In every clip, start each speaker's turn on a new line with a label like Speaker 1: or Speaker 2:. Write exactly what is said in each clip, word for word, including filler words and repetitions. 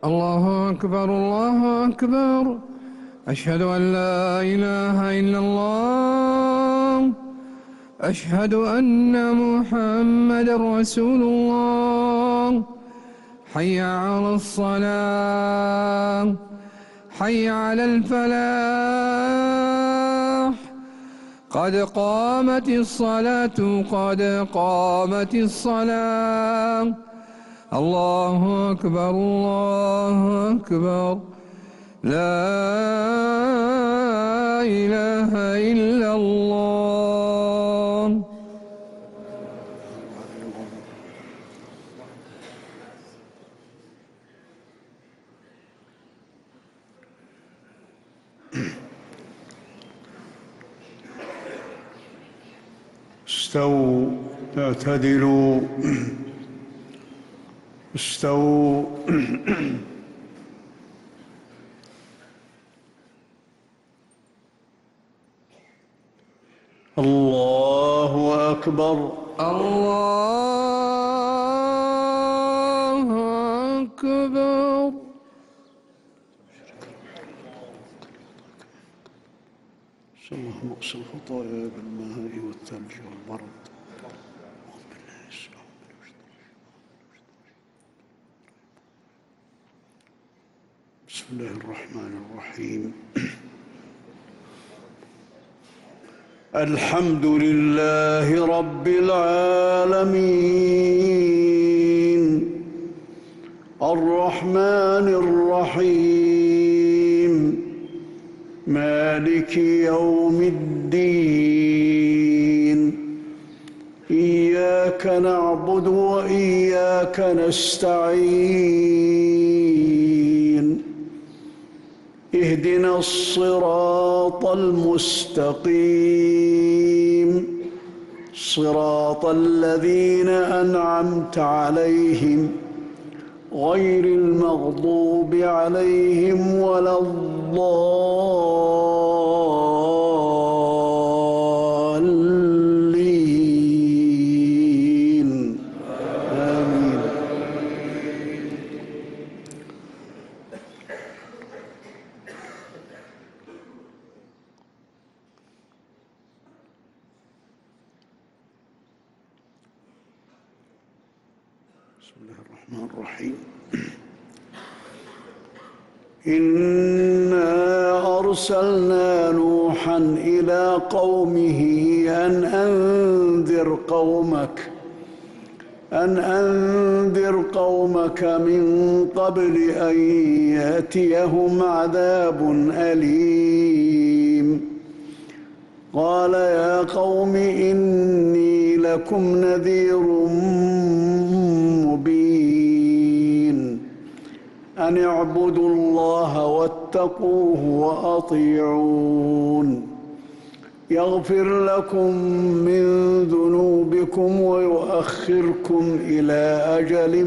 Speaker 1: الله أكبر الله أكبر. أشهد أن لا إله إلا الله. أشهد أن محمدا رسول الله. حي على الصلاة، حي على الفلاح. قد قامت الصلاة قد قامت الصلاة. الله أكبر الله أكبر. لا إله إلا الله.
Speaker 2: استووا اعتدلوا استووا. الله أكبر
Speaker 1: الله أكبر.
Speaker 2: اللهم اغسل الخطايا بالماء والثلج والبرد. بسم الله الرحمن الرحيم. الحمد لله رب العالمين الرحمن الرحيم مالك يوم الدين. إياك نعبد وإياك نستعين. اهدنا الصراط المستقيم صراط الذين أنعمت عليهم غير المغضوب عليهم ولا الضالين. آمين. بسم الله الرحمن الرحيم. إنا أرسلنا نوحا إلى قومه أن أنذر قومك أن أنذر قومك من قبل أن يأتيهم عذاب أليم. قال يا قوم إني لكم نذير مبين. أن اعبدوا الله واتقوه وأطيعون. يغفر لكم من ذنوبكم ويؤخركم إلى أجل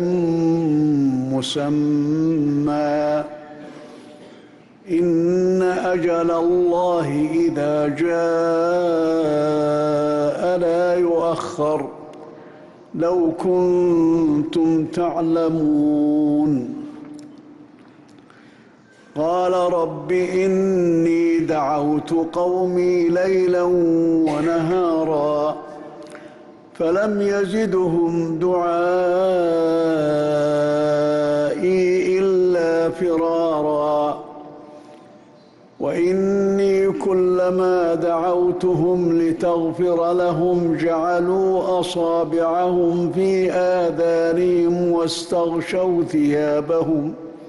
Speaker 2: مسمى. إن أجل الله إذا جاء لا يؤخر لو كنتم تعلمون. قال رب إني دعوت قومي ليلا ونهارا فلم يزدهم دعائي إلا فرارا. وإني كلما دعوتهم لتغفر لهم جعلوا أصابعهم في آذانهم واستغشوا ثيابهم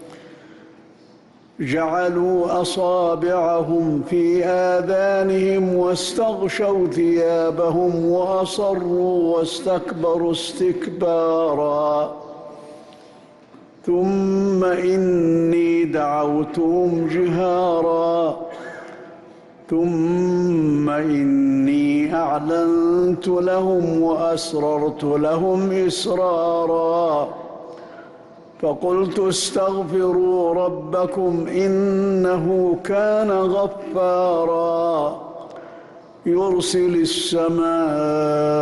Speaker 2: جعلوا أصابعهم في آذانهم واستغشوا ثيابهم وأصروا واستكبروا استكبارا. ثم إني دعوتهم جهارا ثم إني أعلنت لهم وأسررت لهم إسرارا. فقلت استغفروا ربكم إنه كان غفارا يرسل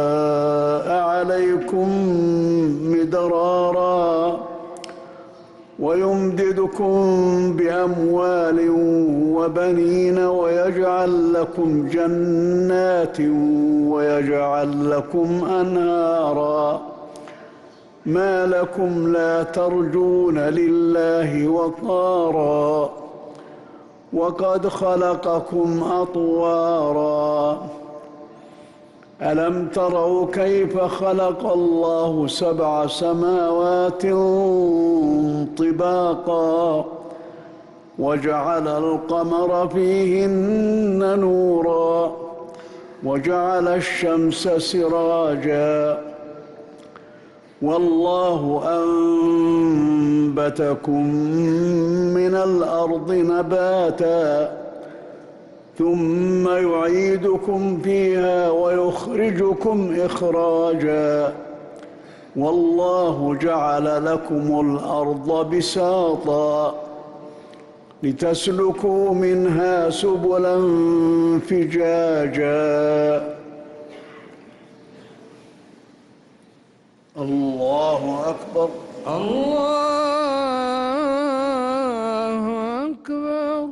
Speaker 2: السماء عليكم مدرارا ويمددكم بأموال وبنين ويجعل لكم جنات ويجعل لكم أنهارا ما لكم لا ترجون لله وقارا وقد خلقكم أطوارا ألم تروا كيف خلق الله سبع سماوات طباقا وجعل القمر فيهن نورا وجعل الشمس سراجا والله أنبتكم من الأرض نباتا ثم يعيدكم فيها ويخرجكم إخراجا والله جعل لكم الأرض بساطا لتسلكوا منها سبلا فجاجا الله أكبر
Speaker 1: الله أكبر.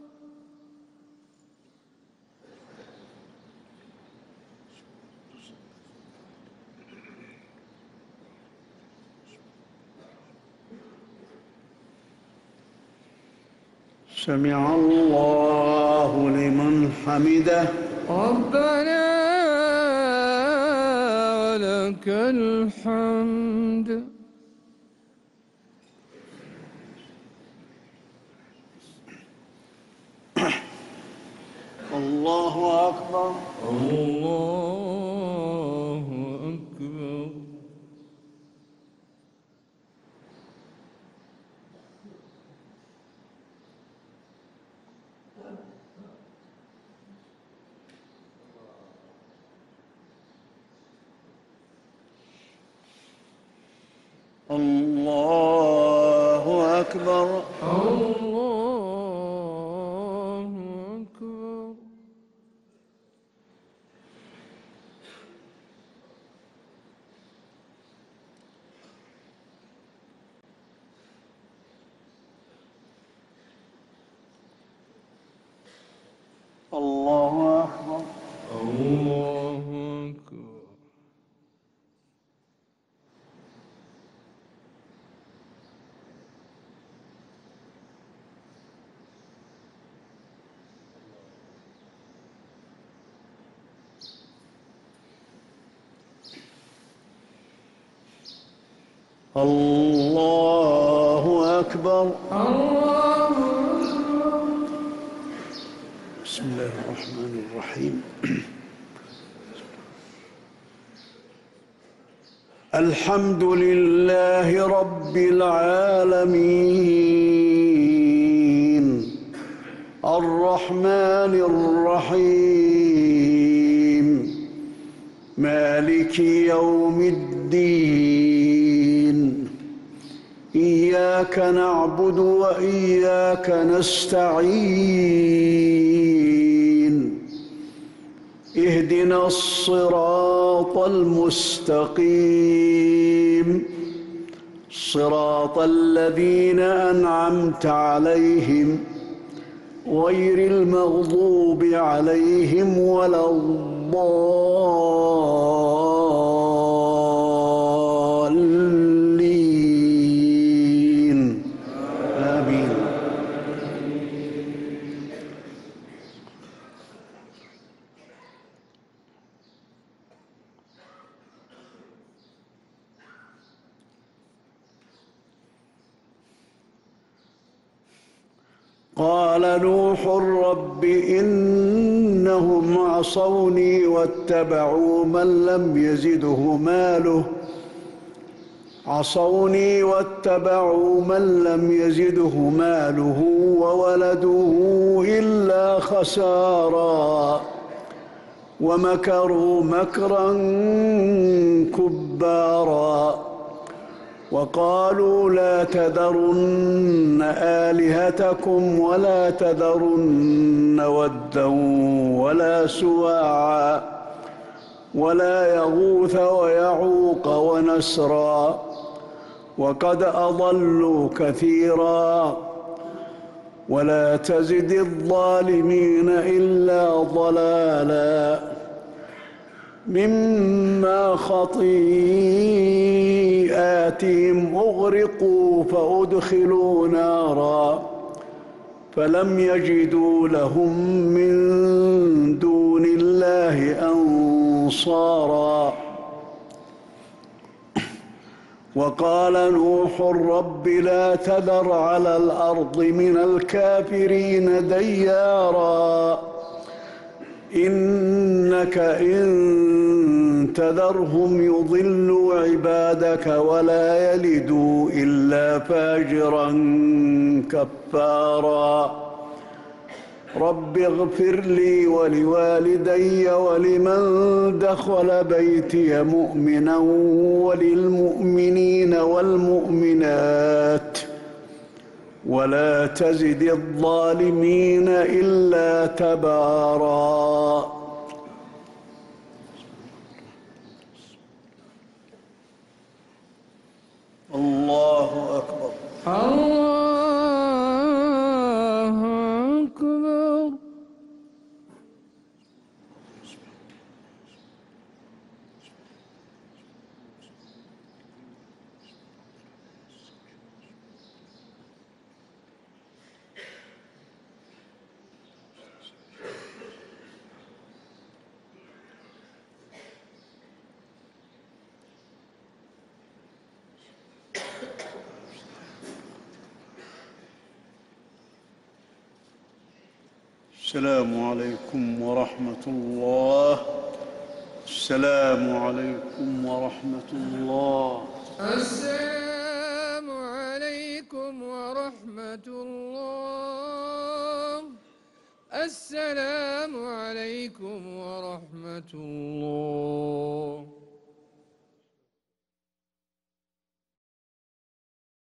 Speaker 2: سمع الله لمن حمده
Speaker 1: ربنا ولك الحمد.
Speaker 2: الله أكبر
Speaker 1: الله أكبر.
Speaker 2: الله أكبر
Speaker 1: الله أكبر.
Speaker 2: الله أكبر
Speaker 1: الله أكبر.
Speaker 2: الله أكبر
Speaker 1: الله أكبر.
Speaker 2: بسم الله الرحمن الرحيم الحمد لله رب العالمين الرحمن الرحيم مالك يوم الدين إياك نعبد وإياك نستعين اهدنا الصراط المستقيم صراط الذين أنعمت عليهم غير المغضوب عليهم ولا الضالين آمين. قال نوح رب إنهم عصوني واتبعوا من لم يزده ماله عصوني واتبعوا من لم يزده ماله وولده إلا خسارا ومكروا مكرا كبارا وقالوا لا تذرن آلهتكم ولا تذرن ودا ولا سواعا ولا يغوث ويعوق ونسرا وقد أضلوا كثيرا ولا تزد الظالمين إلا ضلالا مما خطيئاتهم أغرقوا فأدخلوا نارا فلم يجدوا لهم من دون الله أنصارا وقال نوح رب لا تذر على الأرض من الكافرين ديارا إنك إن تذرهم يضلوا عبادك ولا يلدوا إلا فاجرا كفارا رب اغفر لي ولوالدي ولمن دخل بيتي مؤمنا وللمؤمنين والمؤمنات ولا تزد الظالمين إلا تبارا. الله أكبر.
Speaker 1: الله أكبر.
Speaker 2: السلام عليكم ورحمة الله. السلام عليكم ورحمة الله.
Speaker 1: السلام عليكم ورحمة الله. السلام عليكم ورحمة الله.